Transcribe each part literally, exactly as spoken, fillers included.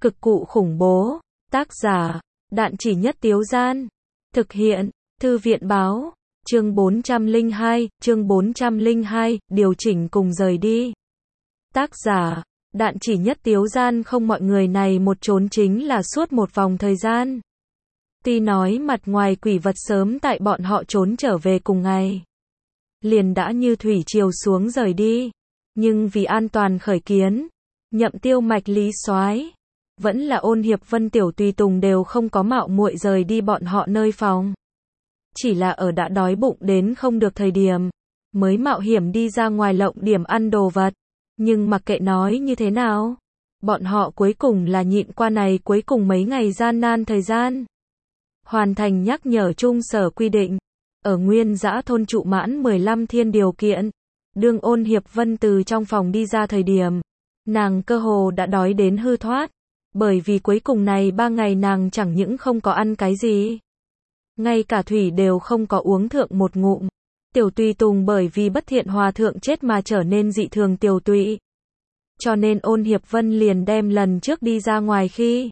Cực cụ khủng bố. Tác giả, Đạn Chỉ Nhất Tiếu Gian. Thực hiện, Thư viện báo. Chương bốn trăm lẻ hai, chương bốn trăm lẻ hai, điều chỉnh cùng rời đi. Tác giả, Đạn Chỉ Nhất Tiếu Gian. Không, mọi người này một trốn chính là suốt một vòng thời gian. Tuy nói mặt ngoài quỷ vật sớm tại bọn họ trốn trở về cùng ngày, liền đã như thủy triều xuống rời đi. Nhưng vì an toàn khởi kiến, Nhậm Tiêu Mạch, Lý Soái, vẫn là Ôn Hiệp Vân, Tiểu Tùy Tùng đều không có mạo muội rời đi bọn họ nơi phòng. Chỉ là ở đã đói bụng đến không được thời điểm, mới mạo hiểm đi ra ngoài lộng điểm ăn đồ vật. Nhưng mặc kệ nói như thế nào, bọn họ cuối cùng là nhịn qua này cuối cùng mấy ngày gian nan thời gian. Hoàn thành nhắc nhở chung sở quy định. Ở Nguyên Dã thôn trụ mãn mười lăm thiên điều kiện. Đương Ôn Hiệp Vân từ trong phòng đi ra thời điểm, nàng cơ hồ đã đói đến hư thoát. Bởi vì cuối cùng này ba ngày nàng chẳng những không có ăn cái gì, ngay cả thủy đều không có uống thượng một ngụm. Tiểu Tùy Tùng bởi vì Bất Thiện Hòa Thượng chết mà trở nên dị thường tiều tụy. Cho nên Ôn Hiệp Vân liền đem lần trước đi ra ngoài khi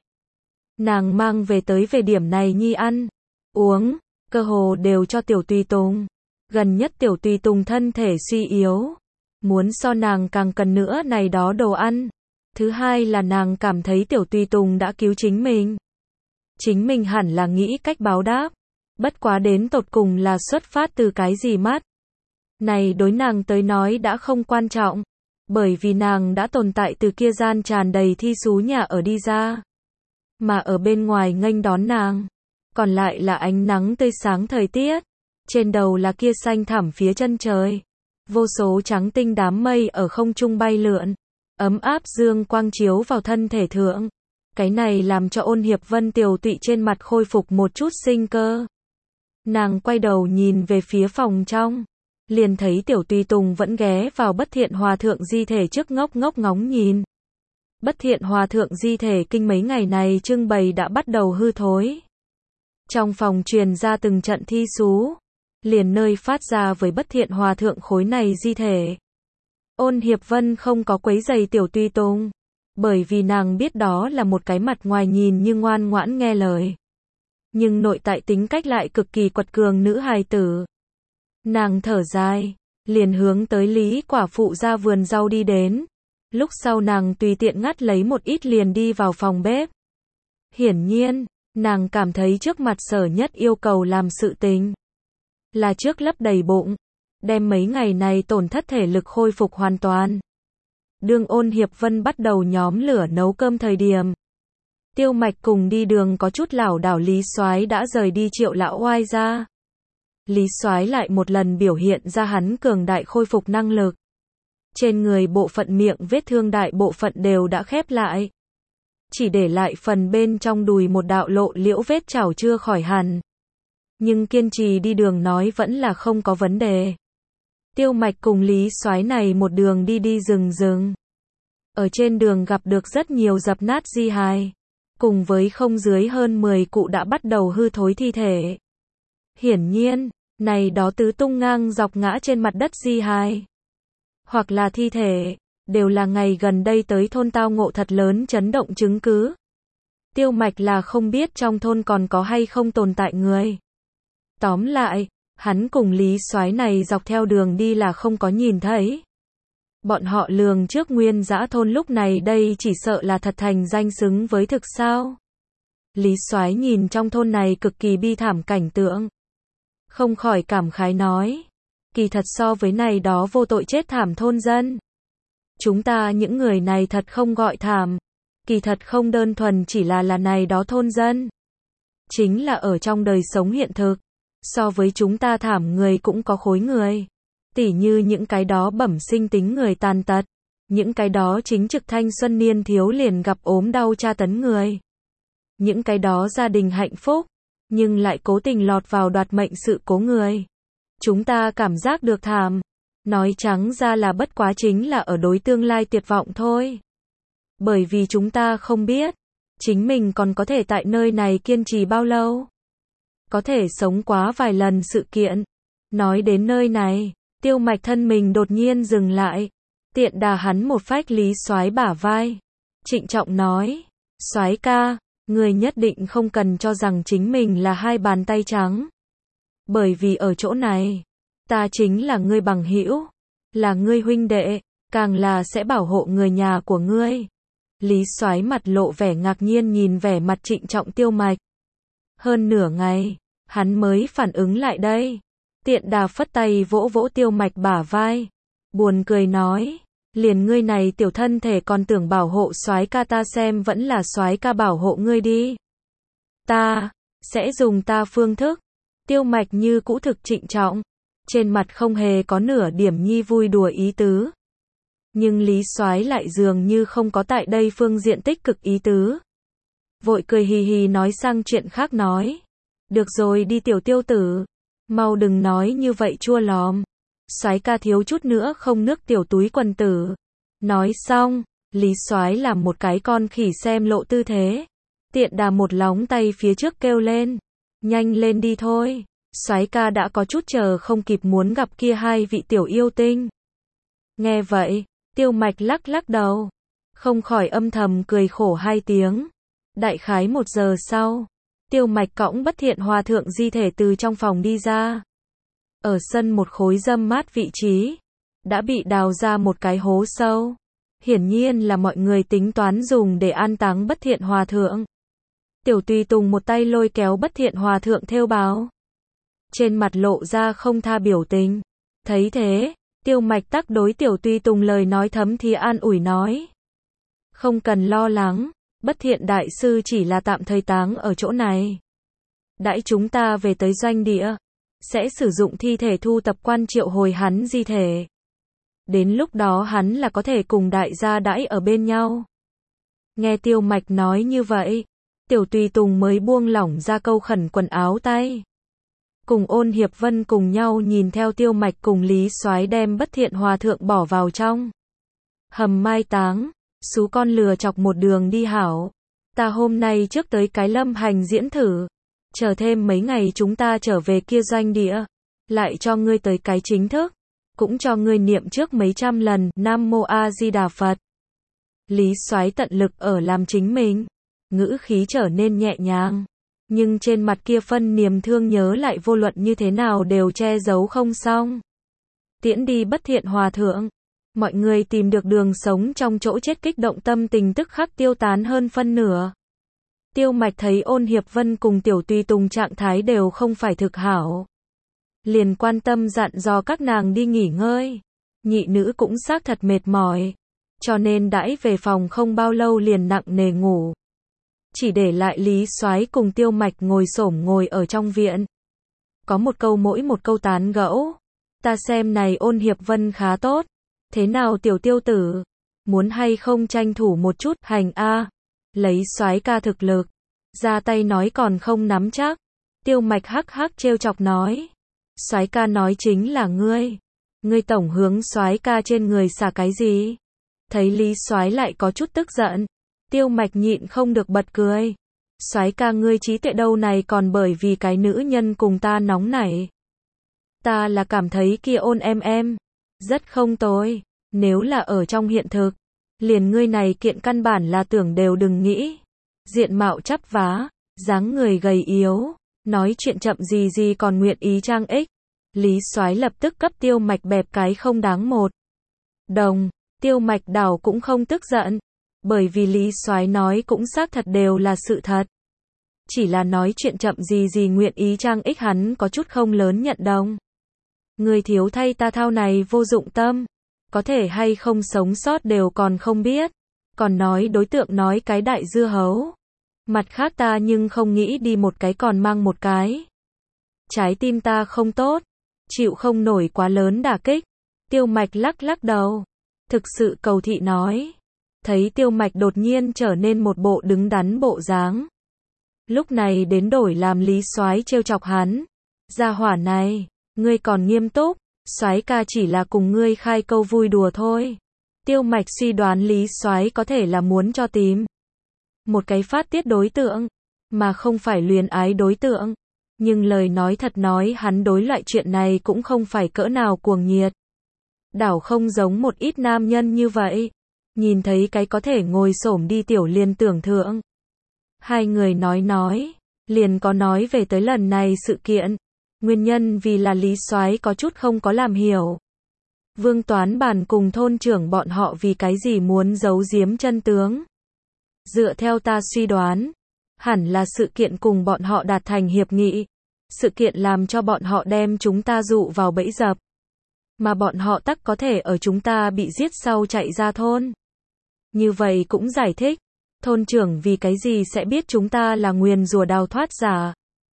nàng mang về tới về điểm này nhi ăn, uống, cơ hồ đều cho Tiểu Tùy Tùng. Gần nhất Tiểu Tùy Tùng thân thể suy yếu, muốn so nàng càng cần nữa này đó đồ ăn. Thứ hai là nàng cảm thấy Tiểu Tùy Tùng đã cứu chính mình. Chính mình hẳn là nghĩ cách báo đáp. Bất quá đến tột cùng là xuất phát từ cái gì mắt. Này đối nàng tới nói đã không quan trọng. Bởi vì nàng đã tồn tại từ kia gian tràn đầy thi xú nhà ở đi ra. Mà ở bên ngoài nghênh đón nàng, còn lại là ánh nắng tươi sáng thời tiết. Trên đầu là kia xanh thẳm phía chân trời. Vô số trắng tinh đám mây ở không trung bay lượn. Ấm áp dương quang chiếu vào thân thể thượng. Cái này làm cho Ôn Hiệp Vân tiều tụy trên mặt khôi phục một chút sinh cơ. Nàng quay đầu nhìn về phía phòng trong, liền thấy Tiểu Tùy Tùng vẫn ghé vào Bất Thiện Hòa Thượng di thể trước ngốc ngốc ngóng nhìn. Bất Thiện Hòa Thượng di thể kinh mấy ngày này trưng bày đã bắt đầu hư thối. Trong phòng truyền ra từng trận thi xú, liền nơi phát ra với Bất Thiện Hòa Thượng khối này di thể. Ôn Hiệp Vân không có quấy giày Tiểu Tùy Tùng, bởi vì nàng biết đó là một cái mặt ngoài nhìn như ngoan ngoãn nghe lời, nhưng nội tại tính cách lại cực kỳ quật cường nữ hài tử. Nàng thở dài, liền hướng tới Lý quả phụ ra vườn rau đi đến. Lúc sau nàng tùy tiện ngắt lấy một ít liền đi vào phòng bếp. Hiển nhiên, nàng cảm thấy trước mặt sở nhất yêu cầu làm sự tình là trước lấp đầy bụng, đem mấy ngày này tổn thất thể lực khôi phục hoàn toàn. Đương Ôn Hiệp Vân bắt đầu nhóm lửa nấu cơm thời điểm, Tiêu Mạch cùng đi đường có chút lảo đảo Lý Soái đã rời đi Triệu lão oai ra. Lý Soái lại một lần biểu hiện ra hắn cường đại khôi phục năng lực. Trên người bộ phận miệng vết thương đại bộ phận đều đã khép lại, chỉ để lại phần bên trong đùi một đạo lộ liễu vết chảo chưa khỏi hẳn. Nhưng kiên trì đi đường nói vẫn là không có vấn đề. Tiêu Mạch cùng Lý Soái này một đường đi đi rừng rừng. Ở trên đường gặp được rất nhiều dập nát di hài, cùng với không dưới hơn mười cụ đã bắt đầu hư thối thi thể. Hiển nhiên, này đó tứ tung ngang dọc ngã trên mặt đất di hài, hoặc là thi thể, đều là ngày gần đây tới thôn tao ngộ thật lớn chấn động chứng cứ. Tiêu Mạch là không biết trong thôn còn có hay không tồn tại người. Tóm lại, hắn cùng Lý Soái này dọc theo đường đi là không có nhìn thấy. Bọn họ lường trước Nguyên Dã thôn lúc này đây chỉ sợ là thật thành danh xứng với thực sao. Lý Soái nhìn trong thôn này cực kỳ bi thảm cảnh tượng, không khỏi cảm khái nói, kỳ thật so với này đó vô tội chết thảm thôn dân, chúng ta những người này thật không gọi thảm, kỳ thật không đơn thuần chỉ là là này đó thôn dân, chính là ở trong đời sống hiện thực, so với chúng ta thảm người cũng có khối người. Tỉ như những cái đó bẩm sinh tính người tàn tật, những cái đó chính trực thanh xuân niên thiếu liền gặp ốm đau tra tấn người, những cái đó gia đình hạnh phúc, nhưng lại cố tình lọt vào đoạt mệnh sự cố người. Chúng ta cảm giác được thảm, nói trắng ra là bất quá chính là ở đối tương lai tuyệt vọng thôi. Bởi vì chúng ta không biết, chính mình còn có thể tại nơi này kiên trì bao lâu, có thể sống quá vài lần sự kiện. Nói đến nơi này, Tiêu Mạch thân mình đột nhiên dừng lại, tiện đà hắn một phách Lý Soái bả vai, trịnh trọng nói, Soái ca, ngươi nhất định không cần cho rằng chính mình là hai bàn tay trắng. Bởi vì ở chỗ này, ta chính là ngươi bằng hữu, là ngươi huynh đệ, càng là sẽ bảo hộ người nhà của ngươi. Lý Soái mặt lộ vẻ ngạc nhiên nhìn vẻ mặt trịnh trọng Tiêu Mạch. Hơn nửa ngày, hắn mới phản ứng lại đây. Tiện đà phất tay vỗ vỗ Tiêu Mạch bả vai. Buồn cười nói, liền ngươi này tiểu thân thể còn tưởng bảo hộ soái ca, ta xem vẫn là soái ca bảo hộ ngươi đi. Ta, sẽ dùng ta phương thức. Tiêu Mạch như cũ thực trịnh trọng. Trên mặt không hề có nửa điểm nhi vui đùa ý tứ. Nhưng Lý Soái lại dường như không có tại đây phương diện tích cực ý tứ. Vội cười hì hì nói sang chuyện khác nói. Được rồi đi tiểu Tiêu tử. Mau đừng nói như vậy chua lòm. Soái ca thiếu chút nữa không nước tiểu túi quần tử. Nói xong, Lý Soái làm một cái con khỉ xem lộ tư thế. Tiện đà một lóng tay phía trước kêu lên. Nhanh lên đi thôi. Soái ca đã có chút chờ không kịp muốn gặp kia hai vị tiểu yêu tinh. Nghe vậy, Tiêu Mạch lắc lắc đầu. Không khỏi âm thầm cười khổ hai tiếng. Đại khái một giờ sau, Tiêu Mạch cõng Bất Thiện Hòa Thượng di thể từ trong phòng đi ra. Ở sân một khối râm mát vị trí, đã bị đào ra một cái hố sâu. Hiển nhiên là mọi người tính toán dùng để an táng Bất Thiện Hòa Thượng. Tiểu Tùy Tùng một tay lôi kéo Bất Thiện Hòa Thượng thêu báo. Trên mặt lộ ra không tha biểu tình. Thấy thế, Tiêu Mạch tắc đối Tiểu Tùy Tùng lời nói thấm thía an ủi nói. Không cần lo lắng, Bất Thiện đại sư chỉ là tạm thời táng ở chỗ này. Đãi chúng ta về tới doanh địa, sẽ sử dụng thi thể thu tập quan triệu hồi hắn di thể. Đến lúc đó hắn là có thể cùng đại gia đãi ở bên nhau. Nghe Tiêu Mạch nói như vậy, Tiểu Tùy Tùng mới buông lỏng ra câu khẩn quần áo tay. Cùng Ôn Hiệp Vân cùng nhau nhìn theo Tiêu Mạch cùng Lý Soái đem Bất Thiện Hòa Thượng bỏ vào trong hầm mai táng. Xú con lừa chọc một đường đi hảo. Ta hôm nay trước tới cái Lâm Hành diễn thử. Chờ thêm mấy ngày chúng ta trở về kia doanh địa. Lại cho ngươi tới cái chính thức. Cũng cho ngươi niệm trước mấy trăm lần Nam Mô A Di Đà Phật. Lý Soái tận lực ở làm chính mình. Ngữ khí trở nên nhẹ nhàng. Nhưng trên mặt kia phân niềm thương nhớ lại vô luận như thế nào đều che giấu không xong. Tiễn đi Bất Thiện Hòa Thượng. Mọi người tìm được đường sống trong chỗ chết, kích động tâm tình tức khắc tiêu tán hơn phân nửa. Tiêu Mạch thấy Ôn Hiệp Vân cùng Tiểu Tùy Tùng trạng thái đều không phải thực hảo. Liền quan tâm dặn dò các nàng đi nghỉ ngơi. Nhị nữ cũng xác thật mệt mỏi. Cho nên đãi về phòng không bao lâu liền nặng nề ngủ. Chỉ để lại Lý Soái cùng Tiêu Mạch ngồi xổm ngồi ở trong viện. Có một câu mỗi một câu tán gẫu. Ta xem này Ôn Hiệp Vân khá tốt. Thế nào tiểu Tiêu tử? Muốn hay không tranh thủ một chút, hành a. Lấy Soái ca thực lực. Ra tay nói còn không nắm chắc. Tiêu Mạch hắc hắc trêu chọc nói. Soái ca nói chính là ngươi. Ngươi tổng hướng Soái ca trên người xả cái gì? Thấy Lý Soái lại có chút tức giận. Tiêu Mạch nhịn không được bật cười. Soái ca ngươi trí tuệ đâu này còn bởi vì cái nữ nhân cùng ta nóng nảy. Ta là cảm thấy kia Ôn em em. Rất không tồi. Nếu là ở trong hiện thực. Liền ngươi này kiện căn bản là tưởng đều đừng nghĩ. Diện mạo chắp vá. Dáng người gầy yếu. Nói chuyện chậm gì gì còn nguyện ý trang ích. Lý Soái lập tức cấp Tiêu Mạch bẹp cái không đáng một đồng. Tiêu Mạch đảo cũng không tức giận. Bởi vì Lý Soái nói cũng xác thật đều là sự thật. Chỉ là nói chuyện chậm gì gì nguyện ý trang ích hắn có chút không lớn nhận đồng. Người thiếu thay ta thao này vô dụng tâm. Có thể hay không sống sót đều còn không biết. Còn nói đối tượng nói cái đại dưa hấu. Mặt khác ta nhưng không nghĩ đi một cái còn mang một cái. Trái tim ta không tốt. Chịu không nổi quá lớn đả kích. Tiêu Mạch lắc lắc đầu. Thực sự cầu thị nói. Thấy Tiêu Mạch đột nhiên trở nên một bộ đứng đắn bộ dáng. Lúc này đến đổi làm Lý Soái trêu chọc hắn. Gia hỏa này, ngươi còn nghiêm túc. Soái ca chỉ là cùng ngươi khai câu vui đùa thôi. Tiêu Mạch suy đoán Lý Soái có thể là muốn cho tìm một cái phát tiết đối tượng, mà không phải luyến ái đối tượng. Nhưng lời nói thật nói hắn đối loại chuyện này cũng không phải cỡ nào cuồng nhiệt. Đảo không giống một ít nam nhân như vậy. Nhìn thấy cái có thể ngồi xổm đi tiểu liền tưởng thượng. Hai người nói nói, liền có nói về tới lần này sự kiện. Nguyên nhân vì là Lý Soái có chút không có làm hiểu. Vương Toán Bản cùng thôn trưởng bọn họ vì cái gì muốn giấu giếm chân tướng. Dựa theo ta suy đoán, hẳn là sự kiện cùng bọn họ đạt thành hiệp nghị. Sự kiện làm cho bọn họ đem chúng ta dụ vào bẫy dập. Mà bọn họ tắc có thể ở chúng ta bị giết sau chạy ra thôn. Như vậy cũng giải thích, thôn trưởng vì cái gì sẽ biết chúng ta là nguyền rủa đào thoát giả.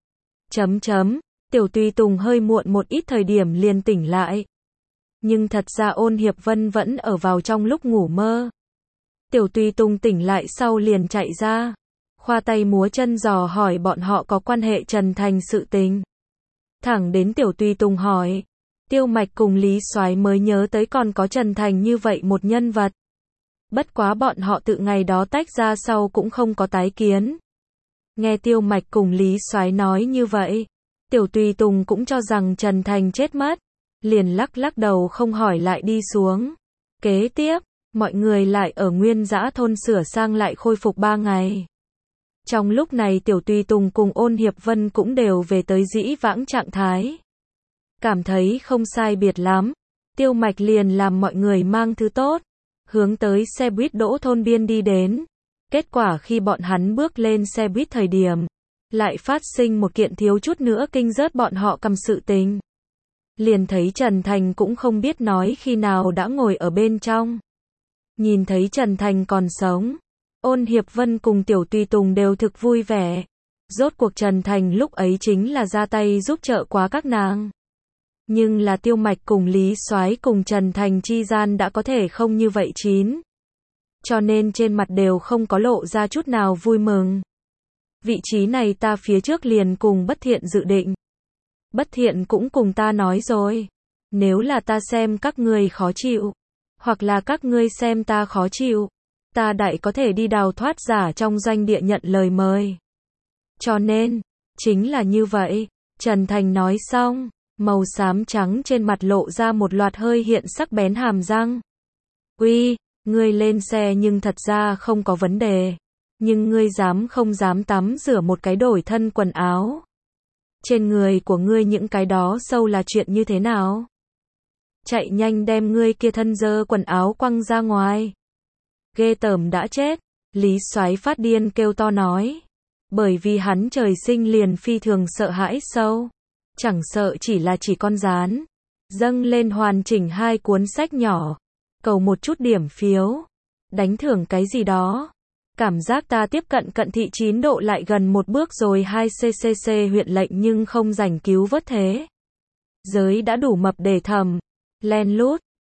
Chấm chấm, Tiểu Tùy Tùng hơi muộn một ít thời điểm liền tỉnh lại. Nhưng thật ra Ôn Hiệp Vân vẫn ở vào trong lúc ngủ mơ. Tiểu Tùy Tùng tỉnh lại sau liền chạy ra. Khoa tay múa chân dò hỏi bọn họ có quan hệ Trần Thành sự tình. Thẳng đến Tiểu Tùy Tùng hỏi. Tiêu Mạch cùng Lý Soái mới nhớ tới còn có Trần Thành như vậy một nhân vật. Bất quá bọn họ tự ngày đó tách ra sau cũng không có tái kiến. Nghe Tiêu Mạch cùng Lý Soái nói như vậy, Tiểu Tùy Tùng cũng cho rằng Trần Thành chết mất. Liền lắc lắc đầu không hỏi lại đi xuống. Kế tiếp, mọi người lại ở Nguyên Dã thôn sửa sang lại khôi phục ba ngày. Trong lúc này Tiểu Tùy Tùng cùng Ôn Hiệp Vân cũng đều về tới dĩ vãng trạng thái. Cảm thấy không sai biệt lắm, Tiêu Mạch liền làm mọi người mang thứ tốt, hướng tới xe buýt đỗ thôn biên đi đến. Kết quả khi bọn hắn bước lên xe buýt thời điểm, lại phát sinh một kiện thiếu chút nữa kinh rớt bọn họ cầm sự tình. Liền thấy Trần Thành cũng không biết nói khi nào đã ngồi ở bên trong. Nhìn thấy Trần Thành còn sống, Ôn Hiệp Vân cùng Tiểu Tùy Tùng đều thực vui vẻ. Rốt cuộc Trần Thành lúc ấy chính là ra tay giúp trợ quá các nàng. Nhưng là Tiêu Mạch cùng Lý Soái cùng Trần Thành chi gian đã có thể không như vậy chín. Cho nên trên mặt đều không có lộ ra chút nào vui mừng. Vị trí này ta phía trước liền cùng Bất Thiện dự định. Bất Thiện cũng cùng ta nói rồi. Nếu là ta xem các ngươi khó chịu, hoặc là các ngươi xem ta khó chịu, ta đại có thể đi đào thoát giả trong doanh địa nhận lời mời. Cho nên, chính là như vậy. Trần Thành nói xong, màu xám trắng trên mặt lộ ra một loạt hơi hiện sắc bén hàm răng. Uy, ngươi lên xe nhưng thật ra không có vấn đề. Nhưng ngươi dám không dám tắm rửa một cái đổi thân quần áo. Trên người của ngươi những cái đó sâu là chuyện như thế nào? Chạy nhanh đem ngươi kia thân dơ quần áo quăng ra ngoài. Ghê tởm đã chết, Lý Soái phát điên kêu to nói. Bởi vì hắn trời sinh liền phi thường sợ hãi sâu. Chẳng sợ chỉ là chỉ con gián. Dâng lên hoàn chỉnh hai cuốn sách nhỏ. Cầu một chút điểm phiếu. Đánh thưởng cái gì đó. Cảm giác ta tiếp cận cận thị chín độ lại gần một bước rồi hai xê xê xê huyện lệnh nhưng không rảnh cứu vớt thế. Giới đã đủ mập để thầm. Len lút,